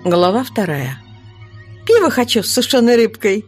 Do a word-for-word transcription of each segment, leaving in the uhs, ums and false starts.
Глава вторая. «Пиво хочу с сушеной рыбкой!»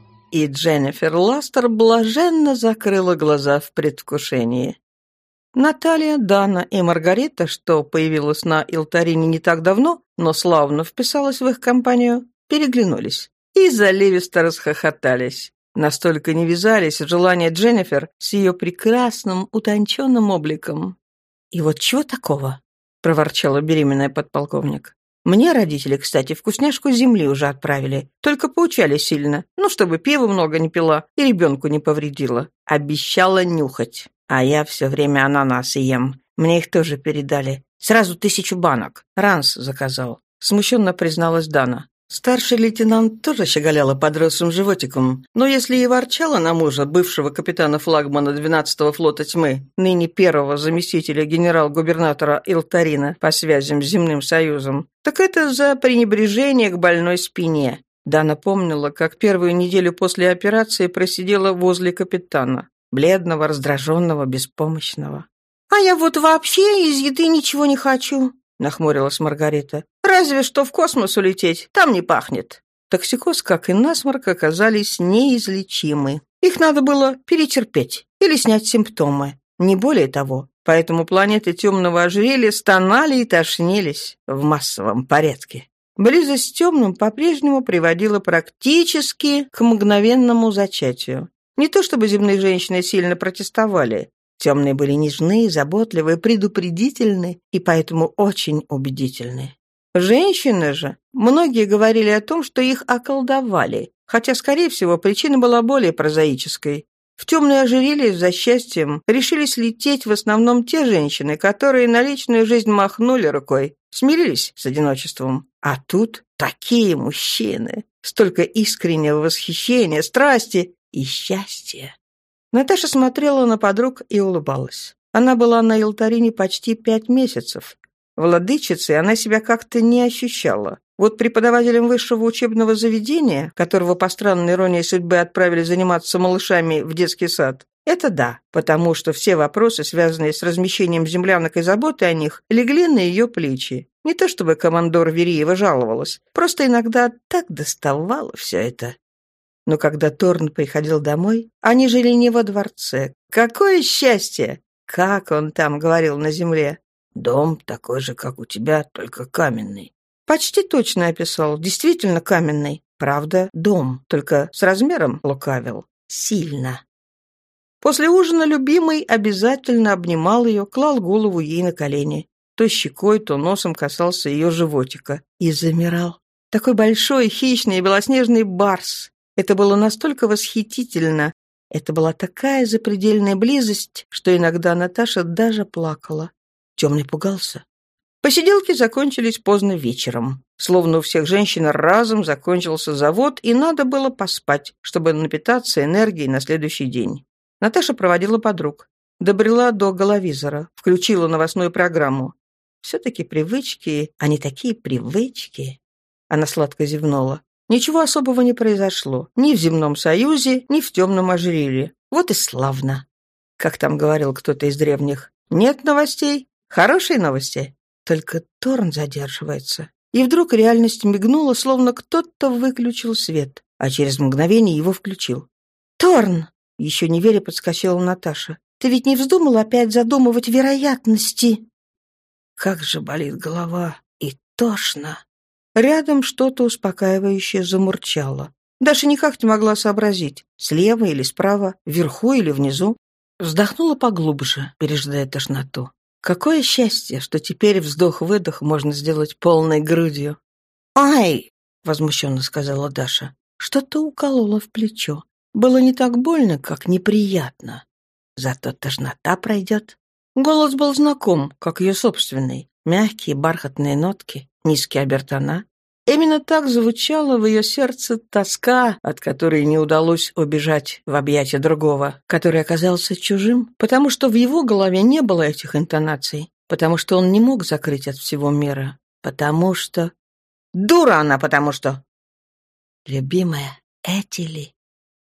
И Дженнифер Ластер блаженно закрыла глаза в предвкушении. Наталья, Дана и Маргарита, что появилась на Илтарине не так давно, но славно вписалась в их компанию, переглянулись и заливисто расхохотались. Настолько не вязались желания Дженнифер с ее прекрасным, утонченным обликом. «И вот чего такого?» — проворчала беременная подполковник. «Мне родители, кстати, вкусняшку с земли уже отправили, только поучали сильно, ну, чтобы пива много не пила и ребенку не повредила. Обещала нюхать. А я все время ананасы ем. Мне их тоже передали. Сразу тысячу банок. Ранс заказал», — смущенно призналась Дана. Старший лейтенант тоже щеголяла подросшим животиком, но если и ворчала на мужа, бывшего капитана-флагмана двенадцатого флота тьмы, ныне первого заместителя генерал-губернатора Илтарина по связям с Земным Союзом, так это за пренебрежение к больной спине. Дана помнила, как первую неделю после операции просидела возле капитана, бледного, раздраженного, беспомощного. «А я вот вообще из еды ничего не хочу», — нахмурилась Маргарита. «Разве что в космос улететь, там не пахнет». Токсикоз, как и насморк, оказались неизлечимы. Их надо было перетерпеть или снять симптомы, не более того. Поэтому планеты темного ожерелья стонали и тошнились в массовом порядке. Близость с темным по-прежнему приводила практически к мгновенному зачатию. Не то чтобы земные женщины сильно протестовали. Темные были нежны, заботливы, предупредительны и поэтому очень убедительны. Женщины же, многие говорили о том, что их околдовали, хотя, скорее всего, причина была более прозаической. В темное ожерелье за счастьем решились лететь в основном те женщины, которые на личную жизнь махнули рукой, смирились с одиночеством. А тут такие мужчины, столько искреннего восхищения, страсти и счастья. Наташа смотрела на подруг и улыбалась. Она была на Илтарине почти пять месяцев. Владычицей она себя как-то не ощущала. Вот преподавателем высшего учебного заведения, которого по странной иронии судьбы отправили заниматься малышами в детский сад, это да, потому что все вопросы, связанные с размещением землянок и заботой о них, легли на ее плечи. Не то чтобы командор Вериева жаловалась, просто иногда так доставало все это. Но когда Торн приходил домой, они жили не во дворце. Какое счастье! Как он там говорил на земле? «Дом такой же, как у тебя, только каменный». Почти точно описал, действительно каменный. Правда, дом, только с размером лукавил. Сильно. После ужина любимый обязательно обнимал ее, клал голову ей на колени. То щекой, то носом касался ее животика. И замирал. Такой большой, хищный и белоснежный барс. Это было настолько восхитительно. Это была такая запредельная близость, что иногда Наташа даже плакала. Темный пугался. Посиделки закончились поздно вечером. Словно у всех женщин разом закончился завод, и надо было поспать, чтобы напитаться энергией на следующий день. Наташа проводила подруг. Добрела до головизора, включила новостную программу. Все-таки привычки, они такие привычки. Она сладко зевнула. Ничего особого не произошло. Ни в Земном Союзе, ни в темном ожерелье. Вот и славно. Как там говорил кто-то из древних. Нет новостей? Хорошие новости. Только Торн задерживается. И вдруг реальность мигнула, словно кто-то выключил свет, а через мгновение его включил. «Торн!» — еще не веря подскочила Наташа. «Ты ведь не вздумал опять задумывать вероятности?» Как же болит голова и тошно. Рядом что-то успокаивающее замурчало. Даша никак не могла сообразить, слева или справа, вверху или внизу. Вздохнула поглубже, пережидая тошноту. Какое счастье, что теперь вздох-выдох можно сделать полной грудью. «Ай!» — возмущенно сказала Даша. Что-то укололо в плечо. Было не так больно, как неприятно. Зато тошнота пройдет. Голос был знаком, как ее собственный. Мягкие бархатные нотки, низкие обертона. Именно так звучала в ее сердце тоска, от которой не удалось убежать в объятия другого, который оказался чужим, потому что в его голове не было этих интонаций, потому что он не мог закрыть от всего мира, потому что... Дура она, потому что... Любимая, эти ли?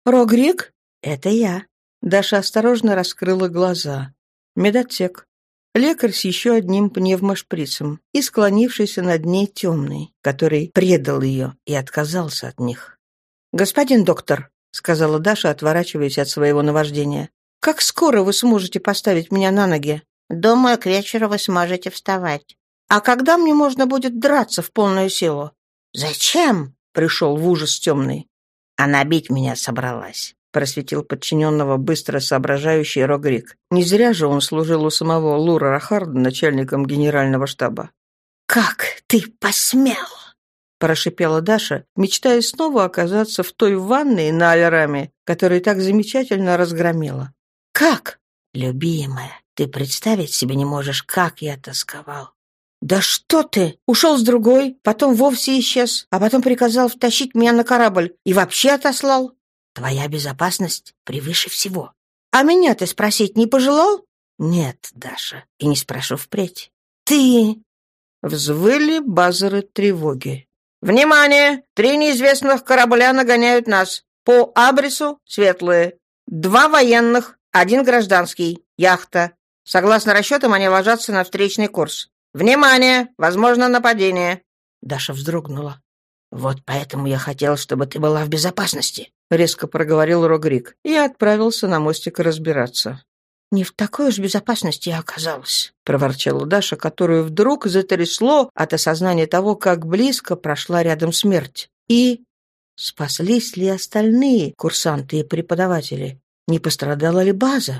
Рогрик? Это я. Даша осторожно раскрыла глаза. Медотсек. лекарь с еще одним пневмошприцем и склонившийся над ней темный, который предал ее и отказался от них. «Господин доктор», — сказала Даша, отворачиваясь от своего наваждения, «как скоро вы сможете поставить меня на ноги?» «Думаю, к вечеру вы сможете вставать». «А когда мне можно будет драться в полную силу?» «Зачем?» — пришел в ужас темный. «Она бить меня собралась», — просветил подчиненного быстро соображающий Рогрик. Не зря же он служил у самого Лура Рахарда начальником генерального штаба. «Как ты посмел?» — прошипела Даша, мечтая снова оказаться в той ванной на Альраме, которую так замечательно разгромила. «Как?» «Любимая, ты представить себе не можешь, как я тосковал». «Да что ты! Ушел с другой, потом вовсе исчез, а потом приказал втащить меня на корабль и вообще отослал». «Твоя безопасность превыше всего». «А меня ты спросить не пожелал?» «Нет, Даша, и не спрошу впредь». «Ты...» Взвыли базары тревоги. «Внимание! Три неизвестных корабля нагоняют нас. По адресу светлые. Два военных, один гражданский. Яхта. Согласно расчетам, они ложатся на встречный курс. Внимание! Возможно нападение!» Даша вздрогнула. «Вот поэтому я хотел, чтобы ты была в безопасности», — резко проговорил Рогрик и отправился на мостик разбираться. «Не в такой уж безопасности я оказалась», — проворчала Даша, которую вдруг затрясло от осознания того, как близко прошла рядом смерть. И спаслись ли остальные курсанты и преподаватели? Не пострадала ли база?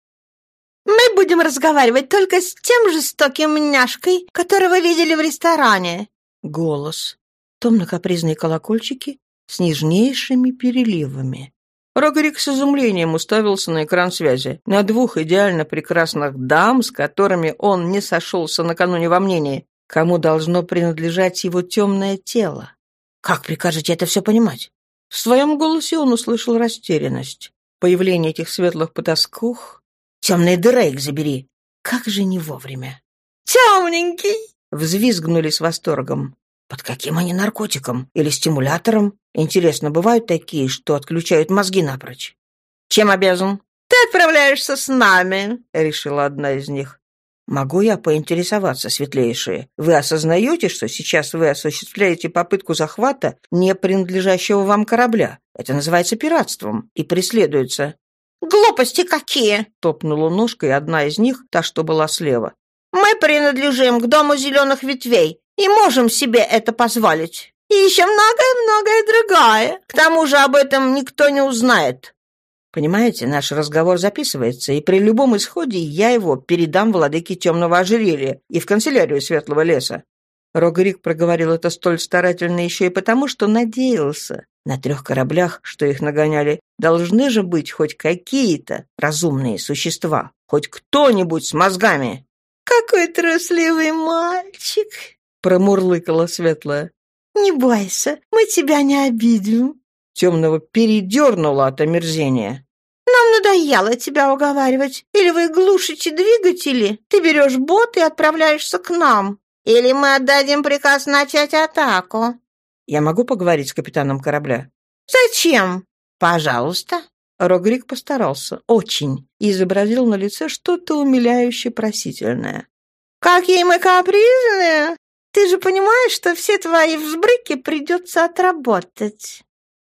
«Мы будем разговаривать только с тем жестоким няшкой, которого видели в ресторане». Голос. Томно-капризные колокольчики с нежнейшими переливами. Рогрик с изумлением уставился на экран связи. На двух идеально прекрасных дам, с которыми он не сошелся накануне во мнении, кому должно принадлежать его темное тело. «Как прикажете это все понимать?» В своем голосе он услышал растерянность. Появление этих светлых потаскух... «Темные дыры их забери!» Как же не вовремя. «Темненький!» — взвизгнули с восторгом. «Под каким они наркотиком? Или стимулятором? Интересно, бывают такие, что отключают мозги напрочь?» «Чем обязан?» «Ты отправляешься с нами», — решила одна из них. «Могу я поинтересоваться, светлейшие? Вы осознаете, что сейчас вы осуществляете попытку захвата не принадлежащего вам корабля? Это называется пиратством и преследуется...» «Глупости какие!» — топнула ножкой одна из них, та, что была слева. «Мы принадлежим к дому зеленых ветвей и можем себе это позволить. И еще многое-многое другое. К тому же об этом никто не узнает». «Понимаете, наш разговор записывается, и при любом исходе я его передам владыке темного ожерелья и в канцелярию Светлого леса». Рогрик проговорил это столь старательно еще и потому, что надеялся. На трех кораблях, что их нагоняли, должны же быть хоть какие-то разумные существа, хоть кто-нибудь с мозгами. «Какой трусливый мальчик!» — промурлыкала Светлая. «Не бойся, мы тебя не обидим». Темного передернуло от омерзения. «Нам надоело тебя уговаривать. Или вы глушите двигатели, ты берешь бот и отправляешься к нам. Или мы отдадим приказ начать атаку». «Я могу поговорить с капитаном корабля?» «Зачем?» «Пожалуйста». Рогрик постарался, очень, и изобразил на лице что-то умиляюще просительное. «Какие мы капризные! Ты же понимаешь, что все твои взбрыки придется отработать».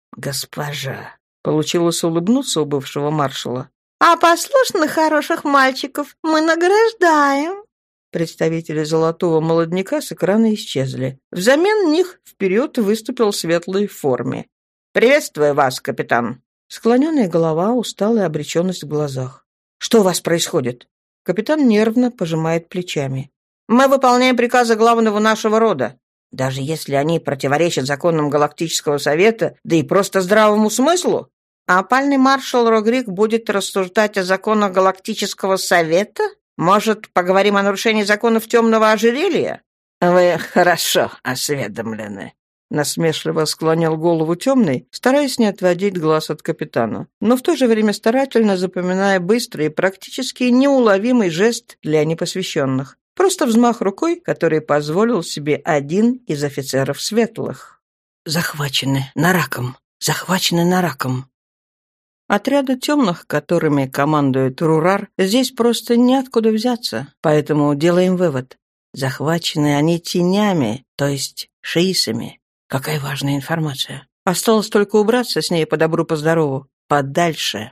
«Госпожа», — получилось улыбнуться у бывшего маршала. «А послушных хороших мальчиков мы награждаем». Представители золотого молодняка с экрана исчезли. Взамен них вперед выступил светлый в форме. «Приветствую вас, капитан!» Склоненная голова, усталая обреченность в глазах. «Что у вас происходит?» Капитан нервно пожимает плечами. «Мы выполняем приказы главного нашего рода. Даже если они противоречат законам Галактического совета, да и просто здравому смыслу. А опальный маршал Рогрик будет рассуждать о законах Галактического совета? Может, поговорим о нарушении законов темного ожерелья?» «Вы хорошо осведомлены», — насмешливо склонил голову темный, стараясь не отводить глаз от капитана, но в то же время старательно запоминая быстрый и практически неуловимый жест для непосвященных. Просто взмах рукой, который позволил себе один из офицеров светлых. «Захвачены нараком, захвачены нараком». Отряда темных, которыми командует Рурар, здесь просто неоткуда взяться, поэтому делаем вывод. Захвачены они тенями, то есть шиисами. Какая важная информация. Осталось только убраться с ней по добру, по здорову. Подальше.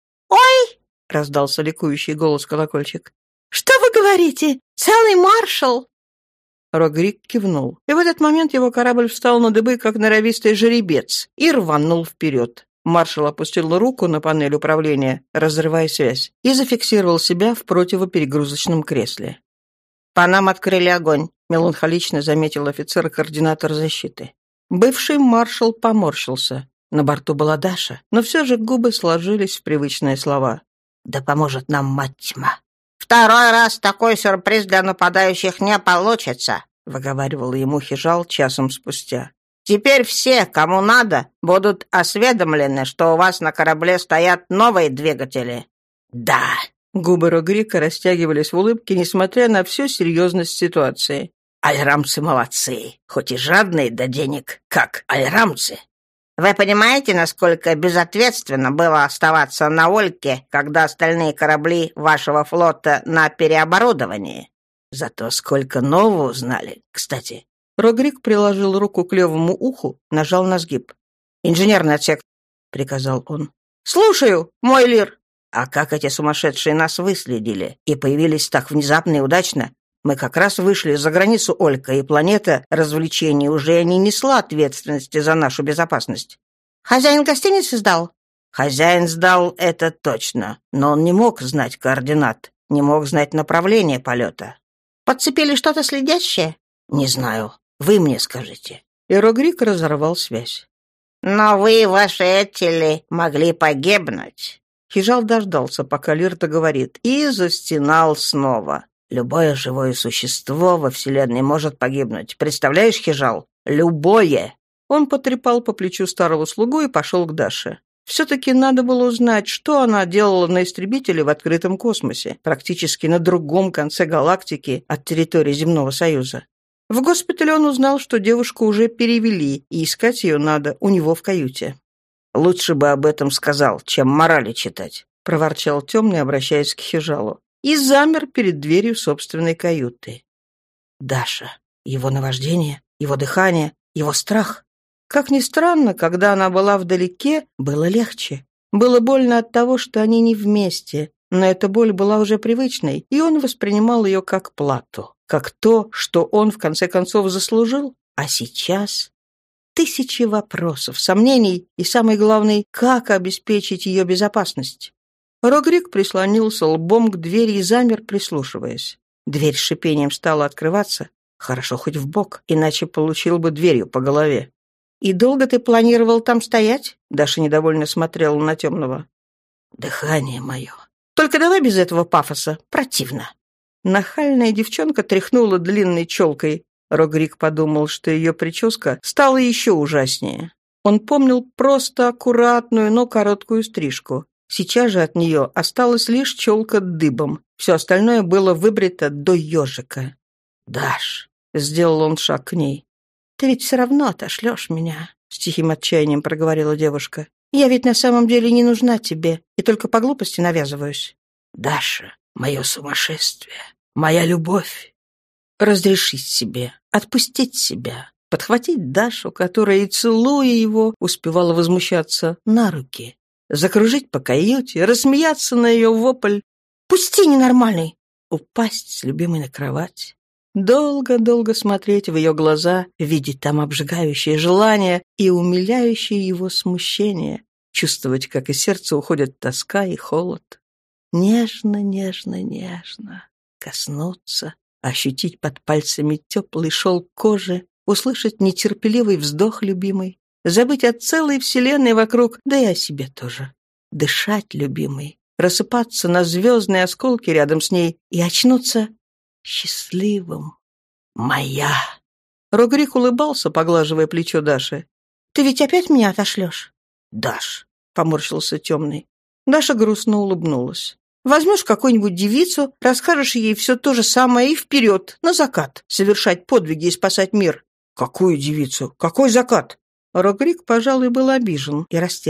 «Ой!» — раздался ликующий голос колокольчик. «Что вы говорите? Целый маршал!» Рогрик кивнул, и в этот момент его корабль встал на дыбы, как норовистый жеребец, и рванул вперед. Маршал опустил руку на панель управления, разрывая связь, и зафиксировал себя в противоперегрузочном кресле. «По нам открыли огонь», — меланхолично заметил офицер-координатор защиты. Бывший маршал поморщился. На борту была Даша, но все же губы сложились в привычные слова. «Да поможет нам мать тьма». «Второй раз такой сюрприз для нападающих не получится», — выговаривал ему Хижал часом спустя. «Теперь все, кому надо, будут осведомлены, что у вас на корабле стоят новые двигатели». «Да». Губы Рогрика растягивались в улыбке, несмотря на всю серьезность ситуации. «Альрамцы молодцы, хоть и жадные до денег, как альрамцы». «Вы понимаете, насколько безответственно было оставаться на Ольке, когда остальные корабли вашего флота на переоборудовании?» «Зато сколько нового узнали, кстати». Рогрик приложил руку к левому уху, нажал на сгиб. «Инженерный отсек», — приказал он. «Слушаю, мой лир». «А как эти сумасшедшие нас выследили и появились так внезапно и удачно? Мы как раз вышли за границу Олька, и планета развлечений уже не несла ответственности за нашу безопасность». «Хозяин гостиницы сдал?» «Хозяин сдал, это точно, но он не мог знать координат, не мог знать направление полета». «Подцепили что-то следящее?» «Не знаю. Вы мне скажите». И Рогрик разорвал связь. «Но вы, ваши этили, могли погибнуть». Хижал дождался, пока Лир договорит, и застенал снова. «Любое живое существо во Вселенной может погибнуть. Представляешь, Хижал? Любое!» Он потрепал по плечу старого слугу и пошел к Даше. Все-таки надо было узнать, что она делала на истребителе в открытом космосе, практически на другом конце галактики от территории Земного Союза. В госпитале он узнал, что девушку уже перевели, и искать ее надо у него в каюте. «Лучше бы об этом сказал, чем морали читать», — проворчал темный, обращаясь к Хижалу, и замер перед дверью собственной каюты. Даша, его наваждение, его дыхание, его страх. Как ни странно, когда она была вдалеке, было легче. Было больно от того, что они не вместе, но эта боль была уже привычной, и он воспринимал ее как плату, как то, что он в конце концов заслужил. А сейчас тысячи вопросов, сомнений и, самый главный, как обеспечить ее безопасность. Рогрик прислонился лбом к двери и замер, прислушиваясь. Дверь с шипением стала открываться. Хорошо хоть вбок, иначе получил бы дверью по голове. «И долго ты планировал там стоять?» Даша недовольно смотрела на темного. «Дыхание мое». «Только давай без этого пафоса. Противно». Нахальная девчонка тряхнула длинной челкой. Рогрик подумал, что ее прическа стала еще ужаснее. Он помнил просто аккуратную, но короткую стрижку. Сейчас же от нее осталась лишь челка дыбом. Все остальное было выбрито до ежика. «Даш», — сделал он шаг к ней. «Ты ведь все равно отошлешь меня», — с тихим отчаянием проговорила девушка. «Я ведь на самом деле не нужна тебе, и только по глупости навязываюсь». «Даша, мое сумасшествие, моя любовь». Разрешить себе, отпустить себя, подхватить Дашу, которая, и целуя его, успевала возмущаться, на руки, закружить по каюте, рассмеяться на ее вопль «Пусти, ненормальный!», упасть с любимой на кровать, долго-долго смотреть в ее глаза, видеть там обжигающее желание и умиляющее его смущение, чувствовать, как из сердца уходят тоска и холод. Нежно, нежно, нежно коснуться, ощутить под пальцами теплый шелк кожи, услышать нетерпеливый вздох любимой, забыть о целой вселенной вокруг, да и о себе тоже. Дышать любимой, рассыпаться на звездные осколки рядом с ней и очнуться счастливым. «Моя!» Рогрик улыбался, поглаживая плечо Даши. «Ты ведь опять меня отошлешь?» «Даш!» — поморщился темный. Даша грустно улыбнулась. «Возьмешь какую-нибудь девицу, расскажешь ей все то же самое и вперед, на закат, совершать подвиги и спасать мир». «Какую девицу? Какой закат?» Рогрик, пожалуй, был обижен и растерян.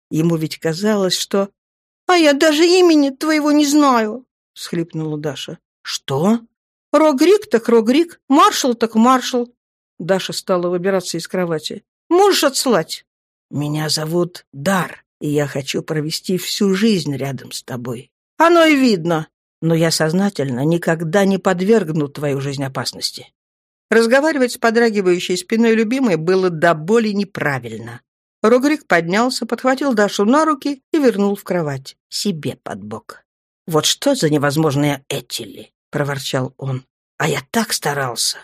Ему ведь казалось, что... «А я даже имени твоего не знаю», — всхлипнула Даша. «Что?» «Рогрик так Рогрик, маршал так маршал». Даша стала выбираться из кровати. «Можешь отслать?» «Меня зовут Дар, и я хочу провести всю жизнь рядом с тобой». «Оно и видно. Но я сознательно никогда не подвергну твою жизнь опасности». Разговаривать с подрагивающей спиной любимой было до боли неправильно. Рогрик поднялся, подхватил Дашу на руки и вернул в кровать, себе под бок. «Вот что за невозможные Этили!» — проворчал он. «А я так старался!»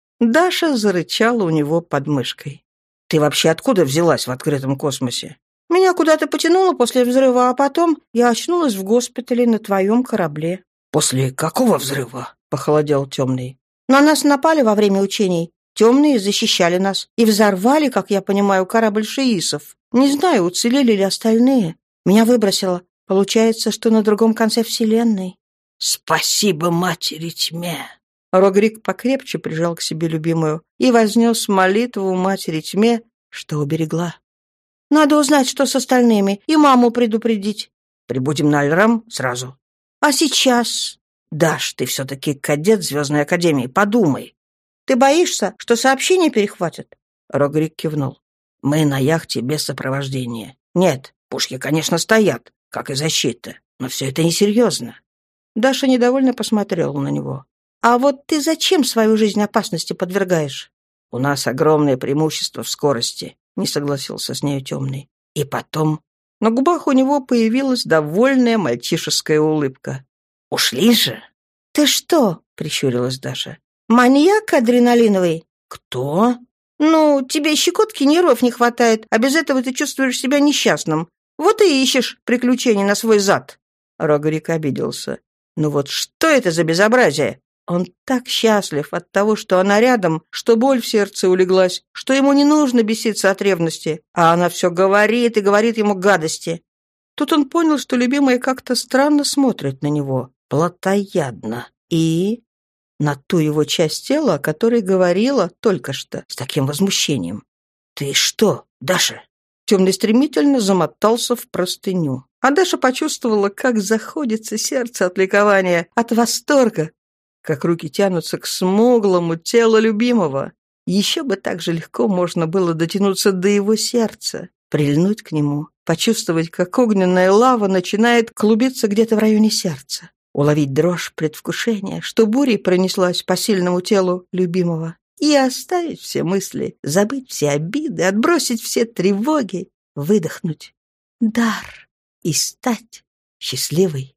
Даша зарычала у него под мышкой. «Ты вообще откуда взялась в открытом космосе?» «Меня куда-то потянуло после взрыва, а потом я очнулась в госпитале на твоем корабле». «После какого взрыва?» — похолодел темный. «На нас напали во время учений. Темные защищали нас и взорвали, как я понимаю, корабль шиисов. Не знаю, уцелели ли остальные. Меня выбросило. Получается, что на другом конце вселенной». «Спасибо матери тьме!» Рогрик покрепче прижал к себе любимую и вознес молитву матери тьме, что уберегла. «Надо узнать, что с остальными, и маму предупредить». «Прибудем на Альрам сразу». «А сейчас?» «Даш, ты все-таки кадет Звездной Академии, подумай». «Ты боишься, что сообщение перехватят?» Рогрик кивнул. «Мы на яхте без сопровождения. Нет, пушки, конечно, стоят, как и защита, но все это несерьезно». Даша недовольно посмотрела на него. «А вот ты зачем свою жизнь опасности подвергаешь?» «У нас огромное преимущество в скорости», — не согласился с нею темный. «И потом...» На губах у него появилась довольная мальчишеская улыбка. «Ушли же!» «Ты что?» — прищурилась Даша. «Маньяк адреналиновый?» «Кто?» «Ну, тебе щекотки нервов не хватает, а без этого ты чувствуешь себя несчастным. Вот и ищешь приключений на свой зад». Рогрик обиделся. «Ну вот что это за безобразие? Он так счастлив от того, что она рядом, что боль в сердце улеглась, что ему не нужно беситься от ревности, а она все говорит и говорит ему гадости». Тут он понял, что любимая как-то странно смотрит на него, плотоядно, и на ту его часть тела, о которой говорила только что с таким возмущением. «Ты что, Даша?» Темный стремительно замотался в простыню. А Даша почувствовала, как заходится сердце от ликования, от восторга, как руки тянутся к смуглому телу любимого. Еще бы так же легко можно было дотянуться до его сердца, прильнуть к нему, почувствовать, как огненная лава начинает клубиться где-то в районе сердца, уловить дрожь предвкушения, что бурей пронеслась по сильному телу любимого, и оставить все мысли, забыть все обиды, отбросить все тревоги, выдохнуть. Дар. И стать счастливой.